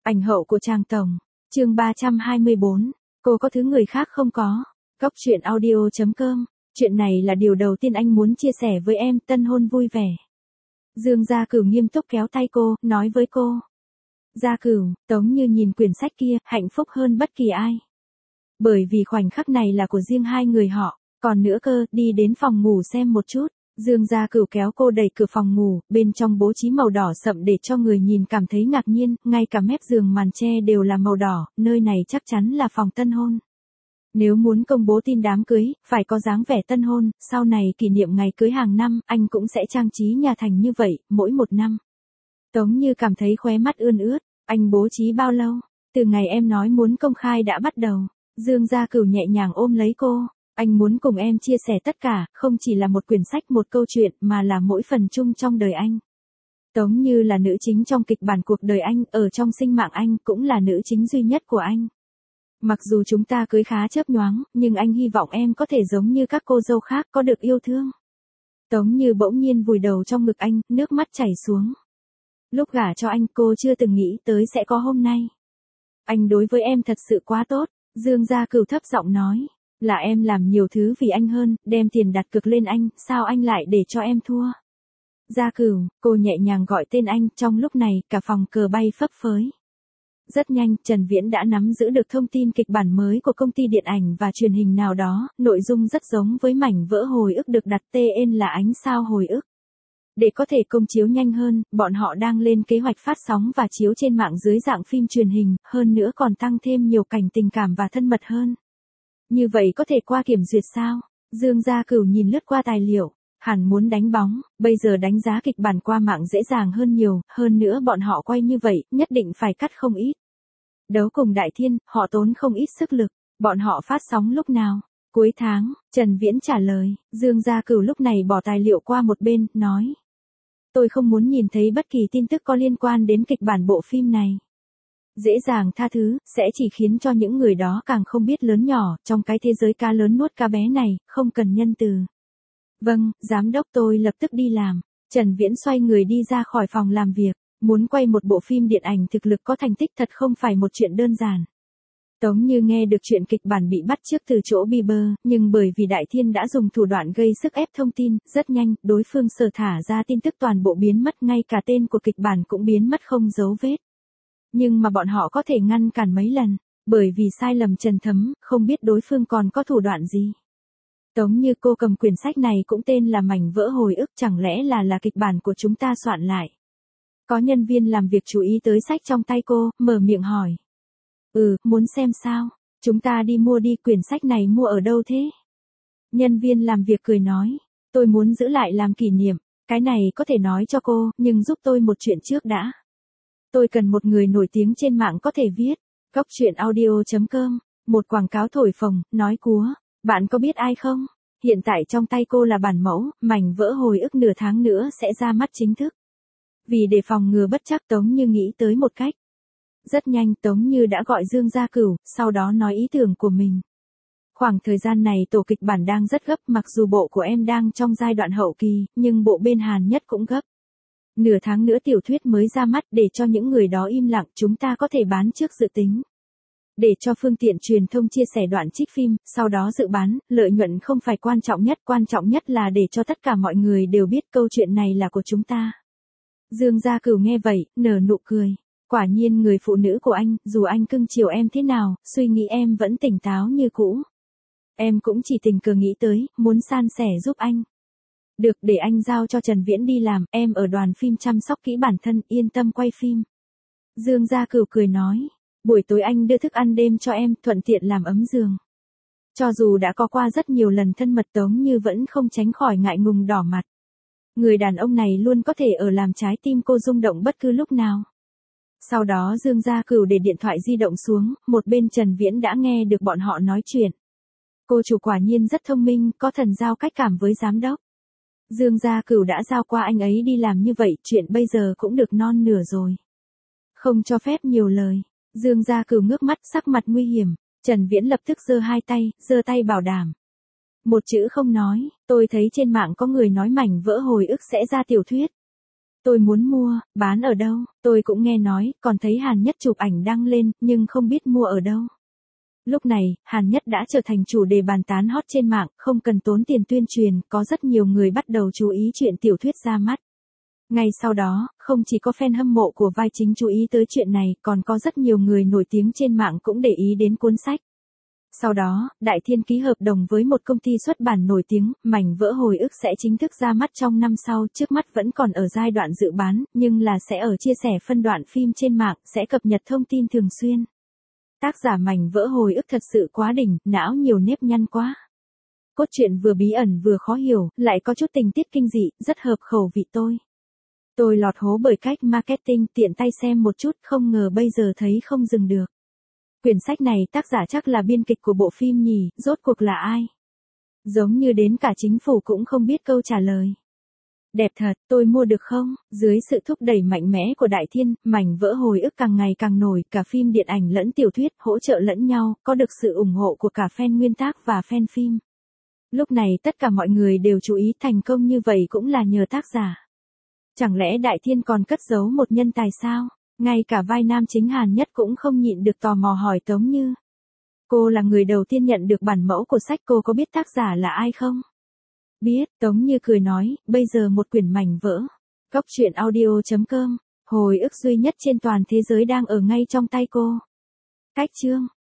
Ảnh hậu của Tràng Tổng. Chương 324. Cô có thứ người khác không có. Góc truyện audio.com. Chuyện này là điều đầu tiên anh muốn chia sẻ với em, tân hôn vui vẻ. Dương Gia Cửu nghiêm túc kéo tay cô, nói với cô. Gia Cửu, Tống Như nhìn quyển sách kia, hạnh phúc hơn bất kỳ ai. Bởi vì khoảnh khắc này là của riêng hai người họ, còn nữa cơ, đi đến phòng ngủ xem một chút. Dương Gia Cửu kéo cô đẩy cửa phòng ngủ, bên trong bố trí màu đỏ sậm để cho người nhìn cảm thấy ngạc nhiên, ngay cả mép giường màn che đều là màu đỏ, nơi này chắc chắn là phòng tân hôn. Nếu muốn công bố tin đám cưới, phải có dáng vẻ tân hôn, sau này kỷ niệm ngày cưới hàng năm, anh cũng sẽ trang trí nhà thành như vậy, mỗi một năm. Tống Như cảm thấy khóe mắt ươn ướt, anh bố trí bao lâu? Từ ngày em nói muốn công khai đã bắt đầu. Dương Gia Cửu nhẹ nhàng ôm lấy cô. Anh muốn cùng em chia sẻ tất cả, không chỉ là một quyển sách một câu chuyện mà là mỗi phần chung trong đời anh. Tống Như là nữ chính trong kịch bản cuộc đời anh, ở trong sinh mạng anh cũng là nữ chính duy nhất của anh. Mặc dù chúng ta cưới khá chớp nhoáng, nhưng anh hy vọng em có thể giống như các cô dâu khác có được yêu thương. Tống Như bỗng nhiên vùi đầu trong ngực anh, nước mắt chảy xuống. Lúc gả cho anh cô chưa từng nghĩ tới sẽ có hôm nay. Anh đối với em thật sự quá tốt, Dương Gia Cửu thấp giọng nói. Là em làm nhiều thứ vì anh hơn, đem tiền đặt cược lên anh, sao anh lại để cho em thua? Gia Cửu, cô nhẹ nhàng gọi tên anh, trong lúc này, cả phòng cờ bay phấp phới. Rất nhanh, Trần Viễn đã nắm giữ được thông tin kịch bản mới của công ty điện ảnh và truyền hình nào đó, nội dung rất giống với mảnh vỡ hồi ức được đặt tên là Ánh sao hồi ức. Để có thể công chiếu nhanh hơn, bọn họ đang lên kế hoạch phát sóng và chiếu trên mạng dưới dạng phim truyền hình, hơn nữa còn tăng thêm nhiều cảnh tình cảm và thân mật hơn. Như vậy có thể qua kiểm duyệt sao? Dương Gia Cửu nhìn lướt qua tài liệu, hẳn muốn đánh bóng, bây giờ đánh giá kịch bản qua mạng dễ dàng hơn nhiều, hơn nữa bọn họ quay như vậy, nhất định phải cắt không ít. Đấu cùng Đại Thiên, họ tốn không ít sức lực, bọn họ phát sóng lúc nào? Cuối tháng, Trần Viễn trả lời, Dương Gia Cửu lúc này bỏ tài liệu qua một bên, nói. Tôi không muốn nhìn thấy bất kỳ tin tức có liên quan đến kịch bản bộ phim này. Dễ dàng tha thứ, sẽ chỉ khiến cho những người đó càng không biết lớn nhỏ, trong cái thế giới cá lớn nuốt cá bé này, không cần nhân từ. Vâng, giám đốc tôi lập tức đi làm. Trần Viễn xoay người đi ra khỏi phòng làm việc, muốn quay một bộ phim điện ảnh thực lực có thành tích thật không phải một chuyện đơn giản. Tống Như nghe được chuyện kịch bản bị bắt chước từ chỗ Bieber, nhưng bởi vì Đại Thiên đã dùng thủ đoạn gây sức ép thông tin, rất nhanh, đối phương sở thả ra tin tức toàn bộ biến mất, ngay cả tên của kịch bản cũng biến mất không dấu vết. Nhưng mà bọn họ có thể ngăn cản mấy lần, bởi vì sai lầm Trần Thấm, không biết đối phương còn có thủ đoạn gì. Tống Như cô cầm quyển sách này cũng tên là Mảnh vỡ hồi ức, chẳng lẽ là kịch bản của chúng ta soạn lại. Có nhân viên làm việc chú ý tới sách trong tay cô, mở miệng hỏi. Muốn xem sao? Chúng ta đi mua đi, quyển sách này mua ở đâu thế? Nhân viên làm việc cười nói. Tôi muốn giữ lại làm kỷ niệm, cái này có thể nói cho cô, nhưng giúp tôi một chuyện trước đã. Tôi cần một người nổi tiếng trên mạng có thể viết. Góc truyện audio.com. Một quảng cáo thổi phồng, nói cúa. Bạn có biết ai không? Hiện tại trong tay cô là bản mẫu, mảnh vỡ hồi ức nửa tháng nữa sẽ ra mắt chính thức. Vì để phòng ngừa bất trắc, Tống Như nghĩ tới một cách. Rất nhanh Tống Như đã gọi Dương Gia Cửu, sau đó nói ý tưởng của mình. Khoảng thời gian này tổ kịch bản đang rất gấp, mặc dù bộ của em đang trong giai đoạn hậu kỳ, nhưng bộ bên Hàn Nhất cũng gấp. Nửa tháng nữa tiểu thuyết mới ra mắt, để cho những người đó im lặng, chúng ta có thể bán trước dự tính. Để cho phương tiện truyền thông chia sẻ đoạn trích phim, sau đó dự bán, lợi nhuận không phải quan trọng nhất là để cho tất cả mọi người đều biết câu chuyện này là của chúng ta. Dương Gia Cửu nghe vậy, nở nụ cười. Quả nhiên người phụ nữ của anh, dù anh cưng chiều em thế nào, suy nghĩ em vẫn tỉnh táo như cũ. Em cũng chỉ tình cờ nghĩ tới, muốn san sẻ giúp anh. Được, để anh giao cho Trần Viễn đi làm, em ở đoàn phim chăm sóc kỹ bản thân, yên tâm quay phim. Dương Gia Cửu cười nói, buổi tối anh đưa thức ăn đêm cho em, thuận tiện làm ấm giường. Cho dù đã có qua rất nhiều lần thân mật, Tống Như vẫn không tránh khỏi ngại ngùng đỏ mặt. Người đàn ông này luôn có thể ở làm trái tim cô rung động bất cứ lúc nào. Sau đó Dương Gia Cửu để điện thoại di động xuống, một bên Trần Viễn đã nghe được bọn họ nói chuyện. Cô chủ quả nhiên rất thông minh, có thần giao cách cảm với giám đốc. Dương Gia Cửu đã giao qua anh ấy đi làm như vậy, chuyện bây giờ cũng được non nửa rồi. Không cho phép nhiều lời. Dương Gia Cửu ngước mắt, sắc mặt nguy hiểm. Trần Viễn lập tức giơ tay bảo đảm. Một chữ không nói, tôi thấy trên mạng có người nói mảnh vỡ hồi ức sẽ ra tiểu thuyết. Tôi muốn mua, bán ở đâu, tôi cũng nghe nói, còn thấy Hàn Nhất chụp ảnh đăng lên, nhưng không biết mua ở đâu. Lúc này, Hàn Nhất đã trở thành chủ đề bàn tán hot trên mạng, không cần tốn tiền tuyên truyền, có rất nhiều người bắt đầu chú ý chuyện tiểu thuyết ra mắt. Ngay sau đó, không chỉ có fan hâm mộ của vai chính chú ý tới chuyện này, còn có rất nhiều người nổi tiếng trên mạng cũng để ý đến cuốn sách. Sau đó, Đại Thiên ký hợp đồng với một công ty xuất bản nổi tiếng, Mảnh vỡ hồi ức sẽ chính thức ra mắt trong năm sau, trước mắt vẫn còn ở giai đoạn dự bán, nhưng là sẽ ở chia sẻ phân đoạn phim trên mạng, sẽ cập nhật thông tin thường xuyên. Tác giả Mảnh vỡ hồi ức thật sự quá đỉnh, não nhiều nếp nhăn quá. Cốt truyện vừa bí ẩn vừa khó hiểu, lại có chút tình tiết kinh dị, rất hợp khẩu vị tôi. Tôi lọt hố bởi cách marketing, tiện tay xem một chút, không ngờ bây giờ thấy không dừng được. Quyển sách này tác giả chắc là biên kịch của bộ phim nhỉ, rốt cuộc là ai? Giống như đến cả chính phủ cũng không biết câu trả lời. Đẹp thật, tôi mua được không? Dưới sự thúc đẩy mạnh mẽ của Đại Thiên, Mảnh vỡ hồi ức càng ngày càng nổi, cả phim điện ảnh lẫn tiểu thuyết, hỗ trợ lẫn nhau, có được sự ủng hộ của cả fan nguyên tác và fan phim. Lúc này tất cả mọi người đều chú ý thành công như vậy cũng là nhờ tác giả. Chẳng lẽ Đại Thiên còn cất giấu một nhân tài sao? Ngay cả vai nam chính Hàn Nhất cũng không nhịn được tò mò hỏi Tống Như. Cô là người đầu tiên nhận được bản mẫu của sách, cô có biết tác giả là ai không? Biết, Tống Như cười nói, bây giờ một quyển mảnh vỡ. Góc truyện audio.com, hồi ức duy nhất trên toàn thế giới đang ở ngay trong tay cô. Cách chương.